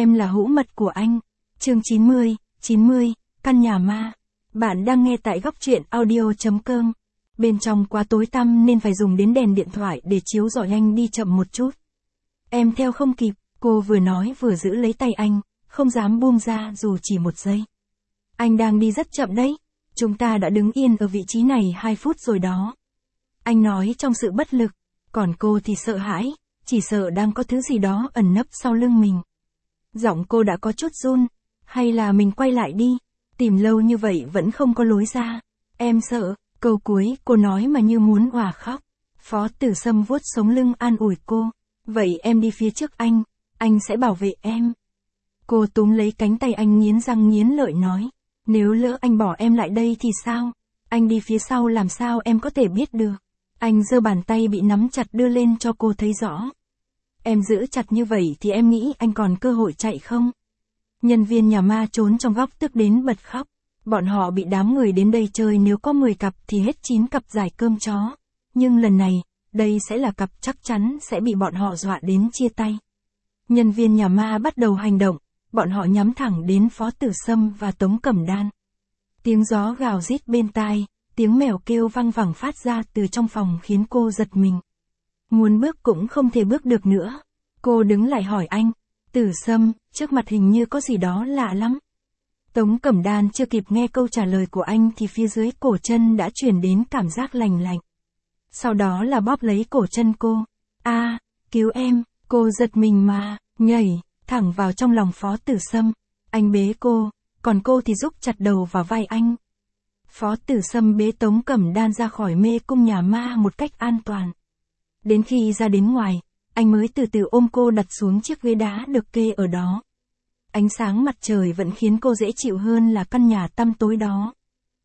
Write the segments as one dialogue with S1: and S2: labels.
S1: Em là hữu mật của anh. Chương 90, căn nhà ma. Bạn đang nghe tại góc truyện audio.com. Bên trong quá tối tăm nên phải dùng đến đèn điện thoại để chiếu rọi anh đi chậm một chút. Em theo không kịp, cô vừa nói vừa giữ lấy tay anh, không dám buông ra dù chỉ một giây. Anh đang đi rất chậm đấy. Chúng ta đã đứng yên ở vị trí này 2 phút rồi đó. Anh nói trong sự bất lực, còn cô thì sợ hãi, chỉ sợ đang có thứ gì đó ẩn nấp sau lưng mình. Giọng cô đã có chút run, hay là mình quay lại đi, tìm lâu như vậy vẫn không có lối ra. Em sợ, câu cuối cô nói mà như muốn òa khóc. Phó Tử Sâm vuốt sống lưng an ủi cô, vậy em đi phía trước anh sẽ bảo vệ em. Cô túm lấy cánh tay anh nghiến răng nghiến lợi nói, nếu lỡ anh bỏ em lại đây thì sao? Anh đi phía sau làm sao em có thể biết được? Anh giơ bàn tay bị nắm chặt đưa lên cho cô thấy rõ. Em giữ chặt như vậy thì em nghĩ anh còn cơ hội chạy không? Nhân viên nhà ma trốn trong góc tức đến bật khóc. Bọn họ bị đám người đến đây chơi nếu có 10 cặp thì hết 9 cặp giải cơm chó. Nhưng lần này, đây sẽ là cặp chắc chắn sẽ bị bọn họ dọa đến chia tay. Nhân viên nhà ma bắt đầu hành động, bọn họ nhắm thẳng đến Phó Tử Sâm và Tống Cẩm Đan. Tiếng gió gào rít bên tai, tiếng mèo kêu văng vẳng phát ra từ trong phòng khiến cô giật mình. Muốn bước cũng không thể bước được nữa. Cô đứng lại hỏi anh, Tử Sâm, trước mặt hình như có gì đó lạ lắm. Tống Cẩm Đan chưa kịp nghe câu trả lời của anh thì phía dưới cổ chân đã truyền đến cảm giác lành lạnh. Sau đó là bóp lấy cổ chân cô. Cứu em, cô giật mình mà, nhảy, thẳng vào trong lòng Phó Tử Sâm. Anh bế cô, còn cô thì rúc chặt đầu vào vai anh. Phó Tử Sâm bế Tống Cẩm Đan ra khỏi mê cung nhà ma một cách an toàn. Đến khi ra đến ngoài, anh mới từ từ ôm cô đặt xuống chiếc ghế đá được kê ở đó. Ánh sáng mặt trời vẫn khiến cô dễ chịu hơn là căn nhà tăm tối đó.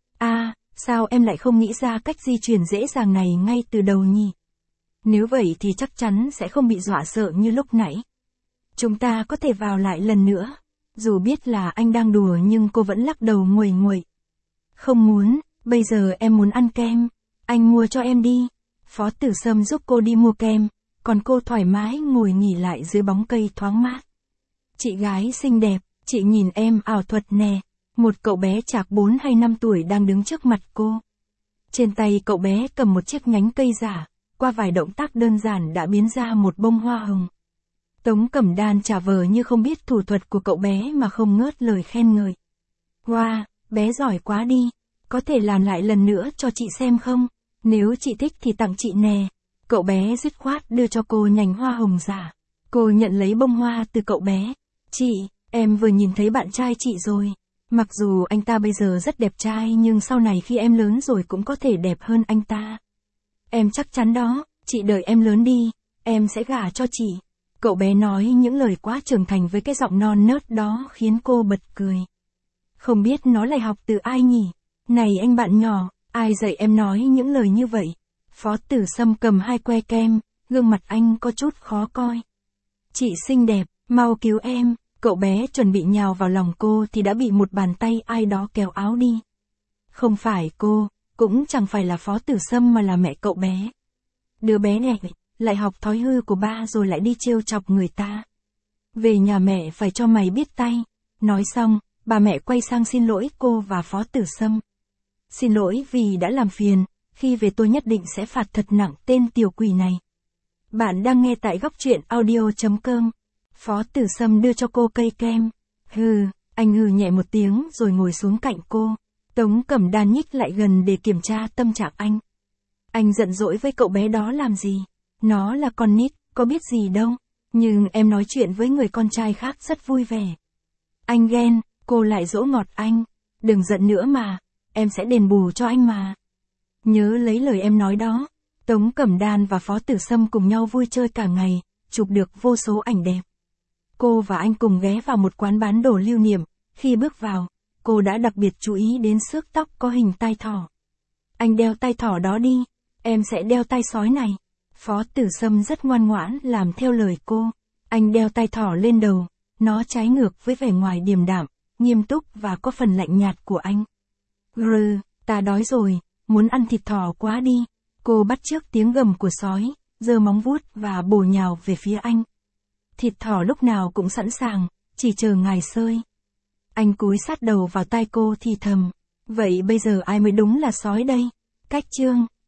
S1: Sao em lại không nghĩ ra cách di chuyển dễ dàng này ngay từ đầu nhỉ? Nếu vậy thì chắc chắn sẽ không bị dọa sợ như lúc nãy. Chúng ta có thể vào lại lần nữa. Dù biết là anh đang đùa nhưng cô vẫn lắc đầu nguầy nguậy. Không muốn, bây giờ em muốn ăn kem. Anh mua cho em đi. Phó Tử Sâm giúp cô đi mua kem, còn cô thoải mái ngồi nghỉ lại dưới bóng cây thoáng mát. Chị gái xinh đẹp, chị nhìn em ảo thuật nè. Một cậu bé chạc 4 hay 5 tuổi đang đứng trước mặt cô. Trên tay cậu bé cầm một chiếc nhánh cây giả, qua vài động tác đơn giản đã biến ra một bông hoa hồng. Tống Cẩm Đan trả vờ như không biết thủ thuật của cậu bé mà không ngớt lời khen ngợi. Wow, bé giỏi quá đi, có thể làm lại lần nữa cho chị xem không? Nếu chị thích thì tặng chị nè. Cậu bé dứt khoát đưa cho cô nhành hoa hồng giả. Cô nhận lấy bông hoa từ cậu bé. Chị, em vừa nhìn thấy bạn trai chị rồi. Mặc dù anh ta bây giờ rất đẹp trai nhưng sau này khi em lớn rồi cũng có thể đẹp hơn anh ta. Em chắc chắn đó, chị đợi em lớn đi, em sẽ gả cho chị. Cậu bé nói những lời quá trưởng thành với cái giọng non nớt đó khiến cô bật cười. Không biết nó lại học từ ai nhỉ? Này anh bạn nhỏ, ai dạy em nói những lời như vậy? Phó Tử Sâm cầm 2 que kem, gương mặt anh có chút khó coi. Chị xinh đẹp, mau cứu em. Cậu bé chuẩn bị nhào vào lòng cô thì đã bị một bàn tay ai đó kéo áo đi. Không phải cô, cũng chẳng phải là Phó Tử Sâm mà là mẹ cậu bé. Đứa bé này lại học thói hư của ba rồi lại đi trêu chọc người ta. Về nhà mẹ phải cho mày biết tay. Nói xong, bà mẹ quay sang xin lỗi cô và Phó Tử Sâm. Xin lỗi vì đã làm phiền, khi về tôi nhất định sẽ phạt thật nặng tên tiểu quỷ này. Bạn đang nghe tại góc truyện audio.com. Phó Tử Sâm đưa cho cô cây kem. Anh hừ nhẹ một tiếng rồi ngồi xuống cạnh cô. Tống Cẩm Đan nhích lại gần để kiểm tra tâm trạng anh. Anh giận dỗi với cậu bé đó làm gì? Nó là con nít, có biết gì đâu. Nhưng em nói chuyện với người con trai khác rất vui vẻ. Anh ghen, cô lại dỗ ngọt anh. Đừng giận nữa mà, em sẽ đền bù cho anh mà. Nhớ lấy lời em nói đó. Tống Cẩm Đan và Phó Tử Sâm cùng nhau vui chơi cả ngày, chụp được vô số ảnh đẹp. Cô và anh cùng ghé vào một quán bán đồ lưu niệm. Khi bước vào, cô đã đặc biệt chú ý đến xước tóc có hình tai thỏ. Anh đeo tai thỏ đó đi, em sẽ đeo tai sói này. Phó Tử Sâm rất ngoan ngoãn làm theo lời cô. Anh đeo tai thỏ lên đầu, nó trái ngược với vẻ ngoài điềm đạm, nghiêm túc và có phần lạnh nhạt của anh. Ta đói rồi, muốn ăn thịt thỏ quá đi. Cô bắt chước tiếng gầm của sói, giơ móng vuốt và bổ nhào về phía anh. Thịt thỏ lúc nào cũng sẵn sàng, chỉ chờ ngài sơi. Anh cúi sát đầu vào tai cô thì thầm. Vậy bây giờ ai mới đúng là sói đây? Cách chương